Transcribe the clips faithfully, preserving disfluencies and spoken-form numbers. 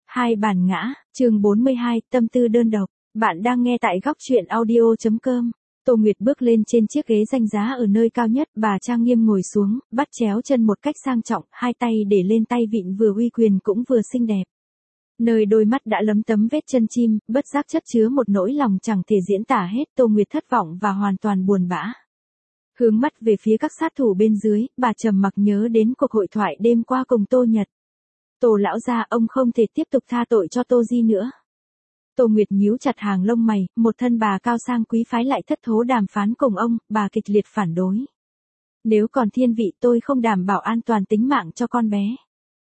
Hai bản ngã, chương bốn mươi hai, tâm tư đơn độc. Bạn đang nghe tại góc truyện audio chấm com. Tô Nguyệt bước lên trên chiếc ghế danh giá ở nơi cao nhất, bà trang nghiêm ngồi xuống, bắt chéo chân một cách sang trọng, hai tay để lên tay vịn vừa uy quyền cũng vừa xinh đẹp. Nơi đôi mắt đã lấm tấm vết chân chim, bất giác chất chứa một nỗi lòng chẳng thể diễn tả hết. Tô Nguyệt thất vọng và hoàn toàn buồn bã. Hướng mắt về phía các sát thủ bên dưới, bà trầm mặc nhớ đến cuộc hội thoại đêm qua cùng Tô Nhật. Tô lão gia, ông không thể tiếp tục tha tội cho Tô Di nữa. Tô Nguyệt nhíu chặt hàng lông mày, một thân bà cao sang quý phái lại thất thố đàm phán cùng ông, bà kịch liệt phản đối. Nếu còn thiên vị tôi không đảm bảo an toàn tính mạng cho con bé.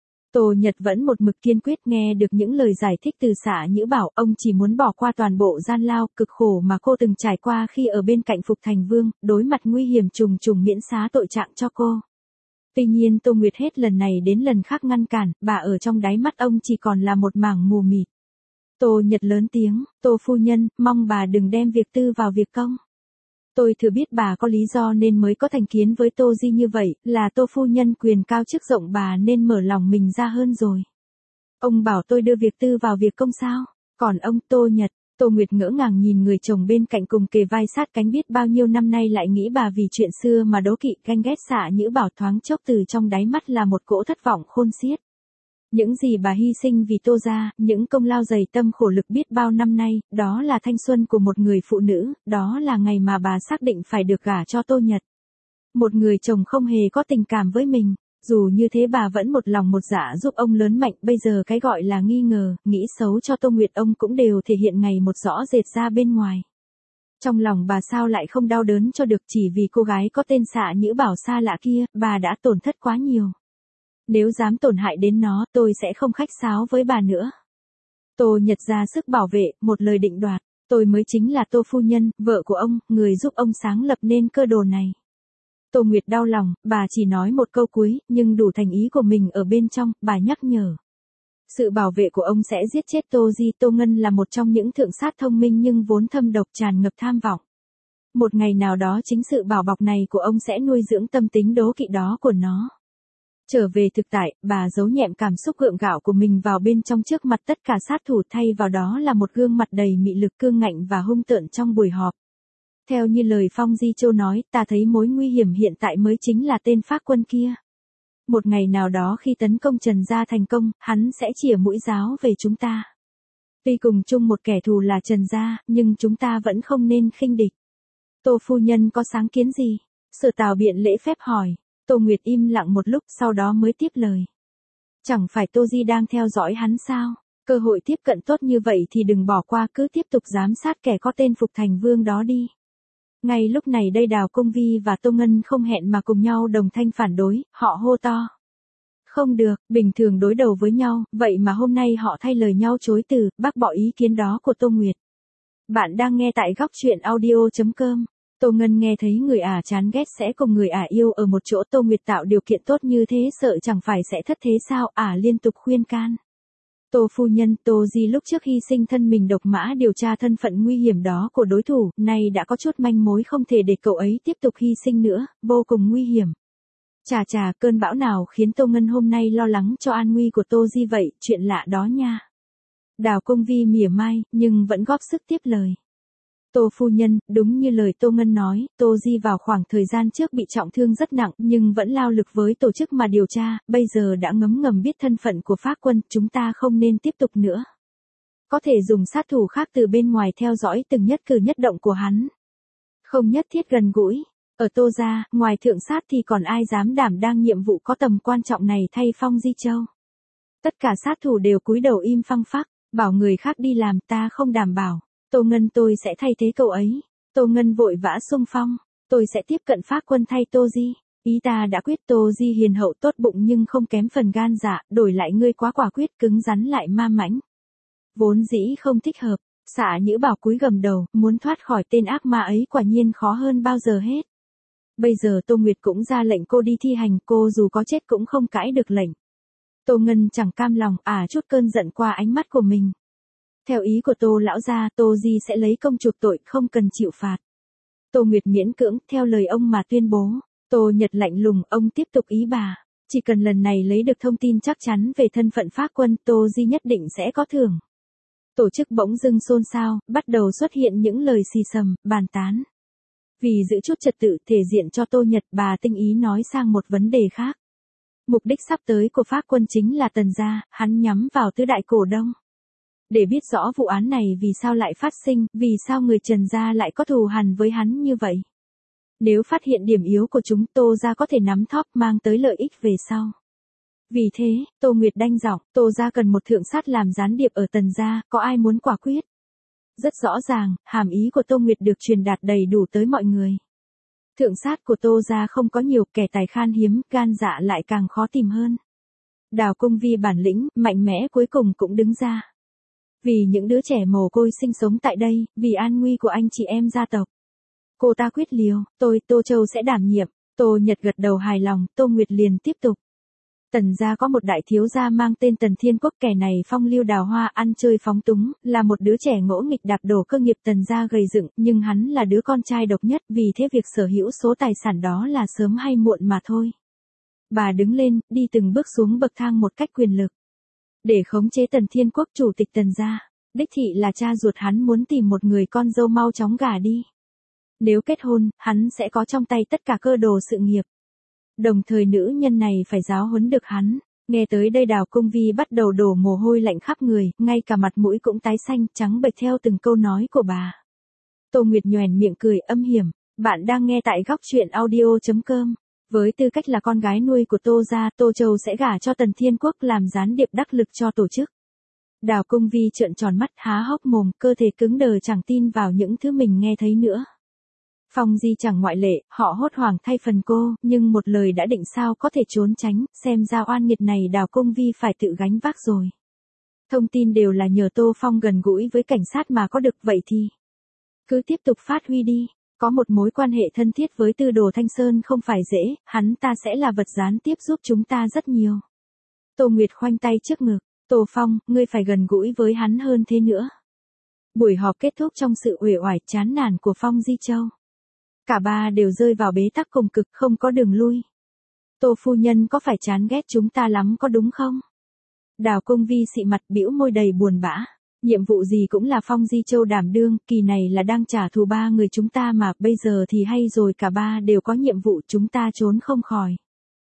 Tô Nhật vẫn một mực kiên quyết. Nghe được những lời giải thích từ Xạ Nhữ Bảo, ông chỉ muốn bỏ qua toàn bộ gian lao, cực khổ mà cô từng trải qua khi ở bên cạnh Phục Thành Vương, đối mặt nguy hiểm trùng trùng miễn xá tội trạng cho cô. Tuy nhiên Tô Nguyệt hết lần này đến lần khác ngăn cản, bà ở trong đáy mắt ông chỉ còn là một mảng mù mịt. Tô Nhật lớn tiếng, Tô phu nhân, mong bà đừng đem việc tư vào việc công. Tôi thừa biết bà có lý do nên mới có thành kiến với Tô Di như vậy, là Tô phu nhân quyền cao chức rộng bà nên mở lòng mình ra hơn rồi. Ông bảo tôi đưa việc tư vào việc công sao? Còn ông Tô Nhật, Tô Nguyệt ngỡ ngàng nhìn người chồng bên cạnh cùng kề vai sát cánh biết bao nhiêu năm nay lại nghĩ bà vì chuyện xưa mà đố kỵ ganh ghét. Xạ Nhữ Bảo thoáng chốc từ trong đáy mắt là một cỗ thất vọng khôn xiết. Những gì bà hy sinh vì Tô gia, những công lao dày tâm khổ lực biết bao năm nay, đó là thanh xuân của một người phụ nữ, đó là ngày mà bà xác định phải được gả cho Tô Nhật. Một người chồng không hề có tình cảm với mình, dù như thế bà vẫn một lòng một dạ giúp ông lớn mạnh. Bây giờ cái gọi là nghi ngờ, nghĩ xấu cho Tô Nguyệt ông cũng đều thể hiện ngày một rõ rệt ra bên ngoài. Trong lòng bà sao lại không đau đớn cho được, chỉ vì cô gái có tên Xạ Nhữ Bảo xa lạ kia, bà đã tổn thất quá nhiều. Nếu dám tổn hại đến nó, tôi sẽ không khách sáo với bà nữa. Tô Nhật ra sức bảo vệ, một lời định đoạt, tôi mới chính là Tô phu nhân, vợ của ông, người giúp ông sáng lập nên cơ đồ này. Tô Nguyệt đau lòng, bà chỉ nói một câu cuối, nhưng đủ thành ý của mình ở bên trong, bà nhắc nhở. Sự bảo vệ của ông sẽ giết chết Tô Di. Tô Ngân là một trong những thượng sát thông minh nhưng vốn thâm độc tràn ngập tham vọng. Một ngày nào đó chính sự bảo bọc này của ông sẽ nuôi dưỡng tâm tính đố kỵ đó của nó. Trở về thực tại, bà giấu nhẹm cảm xúc gượng gạo của mình vào bên trong trước mặt tất cả sát thủ, thay vào đó là một gương mặt đầy mị lực cương ngạnh và hung tợn trong buổi họp. Theo như lời Phong Di Châu nói, ta thấy mối nguy hiểm hiện tại mới chính là tên phác quân kia. Một ngày nào đó khi tấn công Trần gia thành công, hắn sẽ chĩa mũi giáo về chúng ta. Tuy cùng chung một kẻ thù là Trần gia, nhưng chúng ta vẫn không nên khinh địch. Tô phu nhân có sáng kiến gì? Sở Tào biện lễ phép hỏi. Tô Nguyệt im lặng một lúc, sau đó mới tiếp lời. Chẳng phải Tô Di đang theo dõi hắn sao? Cơ hội tiếp cận tốt như vậy thì đừng bỏ qua, cứ tiếp tục giám sát kẻ có tên Phục Thành Vương đó đi. Ngay lúc này đây Đào Công Vi và Tô Ngân không hẹn mà cùng nhau đồng thanh phản đối, họ hô to. Không được, bình thường đối đầu với nhau, vậy mà hôm nay họ thay lời nhau chối từ, bác bỏ ý kiến đó của Tô Nguyệt. Bạn đang nghe tại góc truyện audio chấm com. Tô Ngân nghe thấy người ả chán ghét sẽ cùng người ả yêu ở một chỗ. Tô Nguyệt tạo điều kiện tốt như thế sợ chẳng phải sẽ thất thế sao? Ả liên tục khuyên can. Tô phu nhân, Tô Di lúc trước hy sinh thân mình độc mã điều tra thân phận nguy hiểm đó của đối thủ, nay đã có chút manh mối, không thể để cậu ấy tiếp tục hy sinh nữa, vô cùng nguy hiểm. Chà chà, cơn bão nào khiến Tô Ngân hôm nay lo lắng cho an nguy của Tô Di vậy, chuyện lạ đó nha. Đào Công Vi mỉa mai, nhưng vẫn góp sức tiếp lời. Tô phu nhân, đúng như lời Tô Ngân nói, Tô Di vào khoảng thời gian trước bị trọng thương rất nặng nhưng vẫn lao lực với tổ chức mà điều tra, bây giờ đã ngấm ngầm biết thân phận của phác quân, chúng ta không nên tiếp tục nữa. Có thể dùng sát thủ khác từ bên ngoài theo dõi từng nhất cử nhất động của hắn. Không nhất thiết gần gũi. Ở Tô gia, ngoài thượng sát thì còn ai dám đảm đang nhiệm vụ có tầm quan trọng này thay Phong Di Châu. Tất cả sát thủ đều cúi đầu im phăng phắc, bảo người khác đi làm, ta không đảm bảo. Tô Ngân, tôi sẽ thay thế cậu ấy. Tô Ngân vội vã xung phong. Tôi sẽ tiếp cận phác quân thay Tô Di. Ý ta đã quyết. Tô Di hiền hậu tốt bụng nhưng không kém phần gan dạ, đổi lại ngươi quá quả quyết, cứng rắn lại ma mãnh. Vốn dĩ không thích hợp. Xạ Nhữ Bảo cúi gầm đầu, muốn thoát khỏi tên ác ma ấy quả nhiên khó hơn bao giờ hết. Bây giờ Tô Nguyệt cũng ra lệnh cô đi thi hành, cô dù có chết cũng không cãi được lệnh. Tô Ngân chẳng cam lòng, à chút cơn giận qua ánh mắt của mình. Theo ý của Tô lão gia, Tô Di sẽ lấy công chuộc tội, không cần chịu phạt. Tô Nguyệt miễn cưỡng, theo lời ông mà tuyên bố. Tô Nhật lạnh lùng, ông tiếp tục ý bà. Chỉ cần lần này lấy được thông tin chắc chắn về thân phận Phác Quân, Tô Di nhất định sẽ có thưởng. Tổ chức bỗng dưng xôn xao, bắt đầu xuất hiện những lời xì xầm, bàn tán. Vì giữ chút trật tự thể diện cho Tô Nhật, bà tinh ý nói sang một vấn đề khác. Mục đích sắp tới của Phác Quân chính là Tần gia, hắn nhắm vào tứ đại cổ đông. Để biết rõ vụ án này vì sao lại phát sinh, vì sao người Trần gia lại có thù hằn với hắn như vậy. Nếu phát hiện điểm yếu của chúng, Tô gia có thể nắm thóp mang tới lợi ích về sau. Vì thế, Tô Nguyệt đanh giọng, Tô gia cần một thượng sát làm gián điệp ở Tần gia, có ai muốn quả quyết? Rất rõ ràng, hàm ý của Tô Nguyệt được truyền đạt đầy đủ tới mọi người. Thượng sát của Tô gia không có nhiều, kẻ tài khan hiếm, gan dạ lại càng khó tìm hơn. Đào Cung Vi bản lĩnh, mạnh mẽ cuối cùng cũng đứng ra. Vì những đứa trẻ mồ côi sinh sống tại đây, vì an nguy của anh chị em gia tộc. Cô ta quyết liều, tôi, Tô Châu sẽ đảm nhiệm. Tô Nhật gật đầu hài lòng, Tô Nguyệt liền tiếp tục. Tần gia có một đại thiếu gia mang tên Tần Thiên Quốc, kẻ này phong lưu đào hoa, ăn chơi phóng túng, là một đứa trẻ ngỗ nghịch đạp đổ cơ nghiệp Tần gia gầy dựng, nhưng hắn là đứa con trai độc nhất, vì thế việc sở hữu số tài sản đó là sớm hay muộn mà thôi. Bà đứng lên, đi từng bước xuống bậc thang một cách quyền lực. Để khống chế Tần Thiên Quốc, chủ tịch Tần gia, đích thị là cha ruột hắn muốn tìm một người con dâu mau chóng gả đi. Nếu kết hôn, hắn sẽ có trong tay tất cả cơ đồ sự nghiệp. Đồng thời nữ nhân này phải giáo huấn được hắn. Nghe tới đây Đào Cung Vi bắt đầu đổ mồ hôi lạnh khắp người, ngay cả mặt mũi cũng tái xanh, trắng bệch theo từng câu nói của bà. Tô Nguyệt nhoẻn miệng cười âm hiểm, bạn đang nghe tại góc truyện audio chấm com. Với tư cách là con gái nuôi của Tô gia, Tô Châu sẽ gả cho Tần Thiên Quốc làm gián điệp đắc lực cho tổ chức. Đào Cung Vi trợn tròn mắt, há hốc mồm, cơ thể cứng đờ chẳng tin vào những thứ mình nghe thấy nữa. Phong Di chẳng ngoại lệ, họ hốt hoảng thay phần cô, nhưng một lời đã định sao có thể trốn tránh, xem ra oan nghiệt này Đào Cung Vi phải tự gánh vác rồi. Thông tin đều là nhờ Tô Phong gần gũi với cảnh sát mà có được, vậy thì cứ tiếp tục phát huy đi, có một mối quan hệ thân thiết với Tư Đồ Thanh Sơn không phải dễ, hắn ta sẽ là vật gián tiếp giúp chúng ta rất nhiều. Tô Nguyệt khoanh tay trước ngực, Tô Phong, ngươi phải gần gũi với hắn hơn thế nữa. Buổi họp kết thúc trong sự uể oải chán nản của Phong Di Châu. Cả ba đều rơi vào bế tắc cùng cực, không có đường lui. Tô phu nhân có phải chán ghét chúng ta lắm có đúng không? Đào Cung Vi xị mặt bĩu môi đầy buồn bã. Nhiệm vụ gì cũng là Phong Di Châu đảm đương, kỳ này là đang trả thù ba người chúng ta mà, bây giờ thì hay rồi, cả ba đều có nhiệm vụ, chúng ta trốn không khỏi.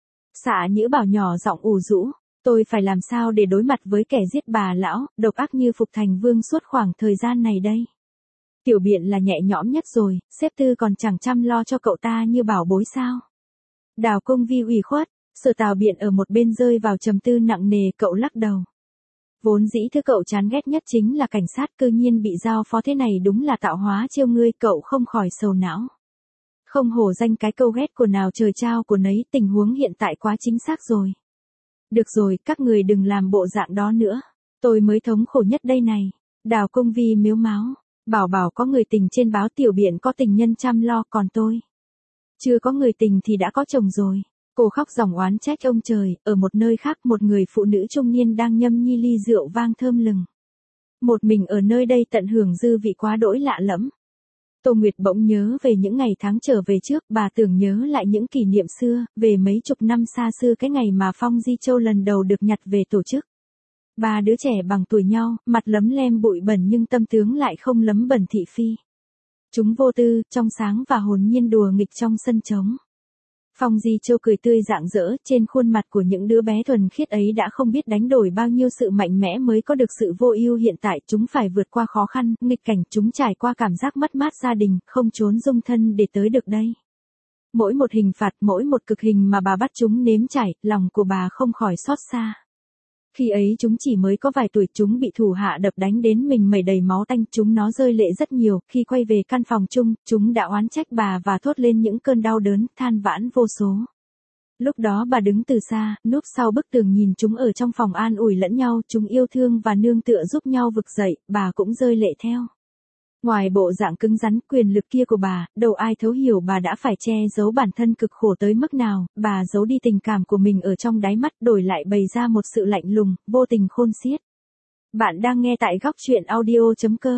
Xạ Nhữ bảo nhỏ giọng ủ rũ, tôi phải làm sao để đối mặt với kẻ giết bà lão, độc ác như Phục Thành Vương suốt khoảng thời gian này đây? Tiểu Biện là nhẹ nhõm nhất rồi, sếp Tư còn chẳng chăm lo cho cậu ta như bảo bối sao? Đào Cung Vi ủy khuất, Sở Tào Biện ở một bên rơi vào trầm tư nặng nề, cậu lắc đầu. Vốn dĩ thứ cậu chán ghét nhất chính là cảnh sát, cơ nhiên bị giao phó thế này đúng là tạo hóa trêu ngươi, cậu không khỏi sầu não. Không hổ danh cái câu ghét của nào trời trao của nấy, tình huống hiện tại quá chính xác rồi. Được rồi, các người đừng làm bộ dạng đó nữa. Tôi mới thống khổ nhất đây này. Đào Cung Vi miếu máu. Bảo bảo có người tình trên báo, Tiểu Biện có tình nhân chăm lo, còn tôi chưa có người tình thì đã có chồng rồi. Cô khóc ròng oán trách ông trời. Ở một nơi khác, một người phụ nữ trung niên đang nhâm nhi ly rượu vang thơm lừng. Một mình ở nơi đây tận hưởng dư vị quá đỗi lạ lẫm. Tô Nguyệt bỗng nhớ về những ngày tháng trở về trước, bà tưởng nhớ lại những kỷ niệm xưa, về mấy chục năm xa xưa, cái ngày mà Phong Di Châu lần đầu được nhặt về tổ chức. Ba đứa trẻ bằng tuổi nhau, mặt lấm lem bụi bẩn nhưng tâm tướng lại không lấm bẩn thị phi. Chúng vô tư, trong sáng và hồn nhiên đùa nghịch trong sân trống. Phong Di Châu cười tươi rạng rỡ, trên khuôn mặt của những đứa bé thuần khiết ấy đã không biết đánh đổi bao nhiêu sự mạnh mẽ mới có được sự vô ưu hiện tại. Chúng phải vượt qua khó khăn, nghịch cảnh, chúng trải qua cảm giác mất mát gia đình, không trốn dung thân để tới được đây. Mỗi một hình phạt, mỗi một cực hình mà bà bắt chúng nếm trải, lòng của bà không khỏi xót xa. Khi ấy chúng chỉ mới có vài tuổi, chúng bị thủ hạ đập đánh đến mình mẩy đầy máu tanh, chúng nó rơi lệ rất nhiều, khi quay về căn phòng chung, chúng đã oán trách bà và thốt lên những cơn đau đớn, than vãn vô số. Lúc đó bà đứng từ xa, núp sau bức tường nhìn chúng ở trong phòng an ủi lẫn nhau, chúng yêu thương và nương tựa giúp nhau vực dậy, bà cũng rơi lệ theo. Ngoài bộ dạng cứng rắn quyền lực kia của bà, đâu ai thấu hiểu bà đã phải che giấu bản thân cực khổ tới mức nào, bà giấu đi tình cảm của mình ở trong đáy mắt, đổi lại bày ra một sự lạnh lùng, vô tình khôn xiết. Bạn đang nghe tại góc truyện audio chấm com.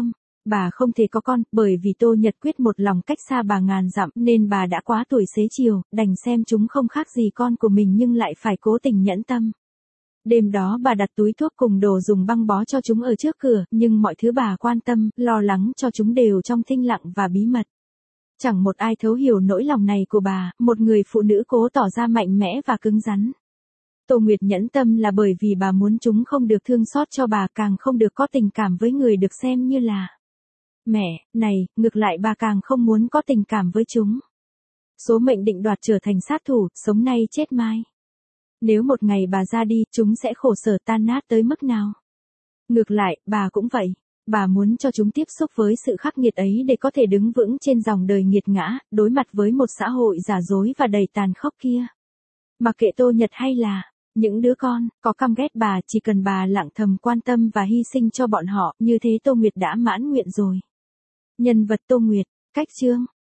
bà không thể có con, bởi vì Tô Nhật quyết một lòng cách xa bà ngàn dặm nên bà đã quá tuổi xế chiều, đành xem chúng không khác gì con của mình nhưng lại phải cố tình nhẫn tâm. Đêm đó bà đặt túi thuốc cùng đồ dùng băng bó cho chúng ở trước cửa, nhưng mọi thứ bà quan tâm, lo lắng cho chúng đều trong thinh lặng và bí mật. Chẳng một ai thấu hiểu nỗi lòng này của bà, một người phụ nữ cố tỏ ra mạnh mẽ và cứng rắn. Tô Nguyệt nhẫn tâm là bởi vì bà muốn chúng không được thương xót cho bà, càng không được có tình cảm với người được xem như là mẹ, này, ngược lại bà càng không muốn có tình cảm với chúng. Số mệnh định đoạt trở thành sát thủ, sống nay chết mai. Nếu một ngày bà ra đi, chúng sẽ khổ sở tan nát tới mức nào. Ngược lại, bà cũng vậy. Bà muốn cho chúng tiếp xúc với sự khắc nghiệt ấy để có thể đứng vững trên dòng đời nghiệt ngã, đối mặt với một xã hội giả dối và đầy tàn khốc kia. Mặc kệ Tô Nhật hay là những đứa con, có căm ghét bà, chỉ cần bà lặng thầm quan tâm và hy sinh cho bọn họ, như thế Tô Nguyệt đã mãn nguyện rồi. Nhân vật Tô Nguyệt, cách chương.